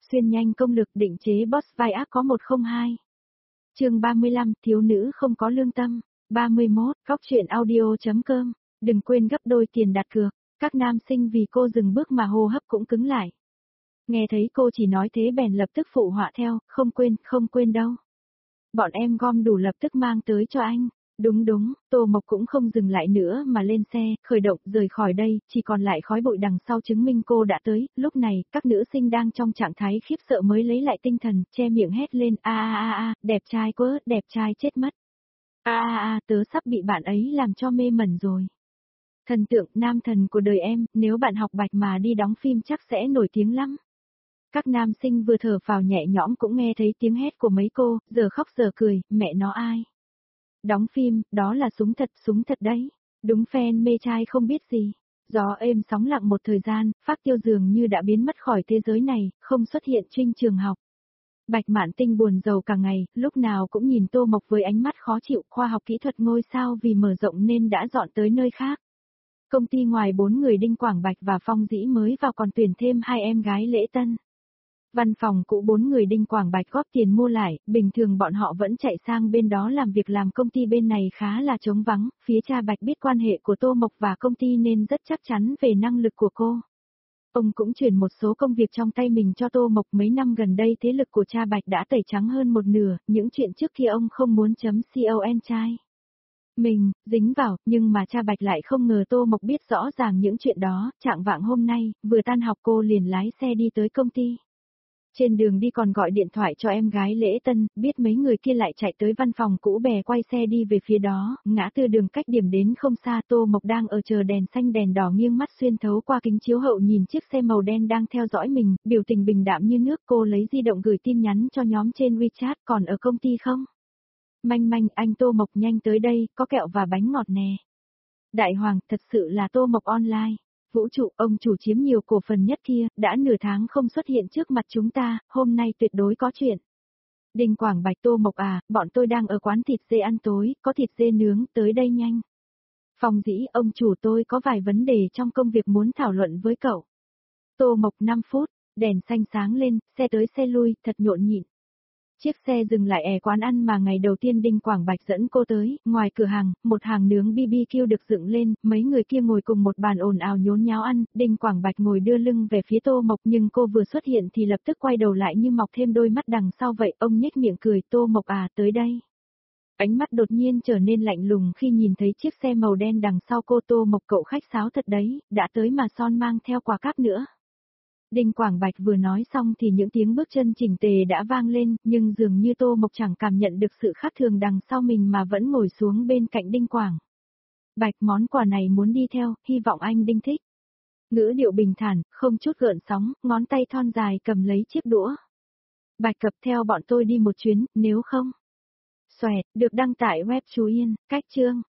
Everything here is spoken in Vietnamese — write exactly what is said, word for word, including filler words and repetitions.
Xuyên nhanh công lực định chế boss vai ác có một không hai. Chương ba mươi lăm, thiếu nữ không có lương tâm. ba mươi mốt, góc truyện audio.com. Đừng quên gấp đôi tiền đặt cược. Các nam sinh vì cô dừng bước mà hô hấp cũng cứng lại. Nghe thấy cô chỉ nói thế bèn lập tức phụ họa theo, không quên, không quên đâu. Bọn em gom đủ lập tức mang tới cho anh. Đúng đúng, Tô Mộc cũng không dừng lại nữa mà lên xe, khởi động rời khỏi đây, chỉ còn lại khói bụi đằng sau chứng minh cô đã tới. Lúc này, các nữ sinh đang trong trạng thái khiếp sợ mới lấy lại tinh thần, che miệng hét lên a a a a, đẹp trai quá, đẹp trai chết mất. A a a, tớ sắp bị bạn ấy làm cho mê mẩn rồi. Thần tượng nam thần của đời em, nếu bạn học bạch mà đi đóng phim chắc sẽ nổi tiếng lắm. Các nam sinh vừa thở phào nhẹ nhõm cũng nghe thấy tiếng hét của mấy cô, giờ khóc giờ cười, mẹ nó ai. Đóng phim, đó là súng thật, súng thật đấy. Đúng fan mê trai không biết gì. Gió êm sóng lặng một thời gian, Phác Tiêu dường như đã biến mất khỏi thế giới này, không xuất hiện trên trường học. Bạch Mạn Tinh buồn rầu cả ngày, lúc nào cũng nhìn Tô Mộc với ánh mắt khó chịu, khoa học kỹ thuật ngôi sao vì mở rộng nên đã dọn tới nơi khác. Công ty ngoài bốn người Đinh Quảng Bạch và Phong Dĩ mới vào còn tuyển thêm hai em gái lễ tân. Văn phòng cũ bốn người Đinh Quảng Bạch góp tiền mua lại, bình thường bọn họ vẫn chạy sang bên đó làm việc, làm công ty bên này khá là trống vắng, phía cha Bạch biết quan hệ của Tô Mộc và công ty nên rất chắc chắn về năng lực của cô. Ông cũng chuyển một số công việc trong tay mình cho Tô Mộc. Mấy năm gần đây thế lực của cha Bạch đã tẩy trắng hơn một nửa, những chuyện trước kia ông không muốn chấm con trai mình dính vào, nhưng mà cha Bạch lại không ngờ Tô Mộc biết rõ ràng những chuyện đó. Trạng vạng hôm nay, vừa tan học cô liền lái xe đi tới công ty. Trên đường đi còn gọi điện thoại cho em gái lễ tân, biết mấy người kia lại chạy tới văn phòng cũ bè quay xe đi về phía đó, ngã tư đường cách điểm đến không xa. Tô Mộc đang ở chờ đèn xanh đèn đỏ nghiêng mắt xuyên thấu qua kính chiếu hậu nhìn chiếc xe màu đen đang theo dõi mình, biểu tình bình đạm như nước. Cô lấy di động gửi tin nhắn cho nhóm trên WeChat, còn ở công ty không? Manh manh, anh Tô Mộc nhanh tới đây, có kẹo và bánh ngọt nè. Đại Hoàng, thật sự là Tô Mộc online. Vũ trụ, ông chủ chiếm nhiều cổ phần nhất kia, đã nửa tháng không xuất hiện trước mặt chúng ta, hôm nay tuyệt đối có chuyện. Đinh Quảng Bạch, Tô Mộc à, bọn tôi đang ở quán thịt dê ăn tối, có thịt dê nướng, tới đây nhanh. Phong Dĩ, ông chủ tôi có vài vấn đề trong công việc muốn thảo luận với cậu. Tô Mộc, năm phút, đèn xanh sáng lên, xe tới xe lui, thật nhộn nhịp. Chiếc xe dừng lại è quán ăn mà ngày đầu tiên Đinh Quảng Bạch dẫn cô tới, ngoài cửa hàng, một hàng nướng bê bê kiu được dựng lên, mấy người kia ngồi cùng một bàn ồn ào nhốn nháo ăn, Đinh Quảng Bạch ngồi đưa lưng về phía Tô Mộc nhưng cô vừa xuất hiện thì lập tức quay đầu lại như mọc thêm đôi mắt đằng sau vậy. Ông nhếch miệng cười, Tô Mộc à, tới đây. Ánh mắt đột nhiên trở nên lạnh lùng khi nhìn thấy chiếc xe màu đen đằng sau cô. Tô Mộc, cậu khách sáo thật đấy, đã tới mà son mang theo quà cáp nữa. Đinh Quảng Bạch vừa nói xong thì những tiếng bước chân chỉnh tề đã vang lên, nhưng dường như Tô Mộc chẳng cảm nhận được sự khác thường đằng sau mình mà vẫn ngồi xuống bên cạnh Đinh Quảng Bạch. Món quà này muốn đi theo, hy vọng anh Đinh thích. Ngữ điệu bình thản, không chút gợn sóng, ngón tay thon dài cầm lấy chiếc đũa. Bạch cập theo bọn tôi đi một chuyến, nếu không. Xoẹt, được đăng tại web Chú Yên, cách chương.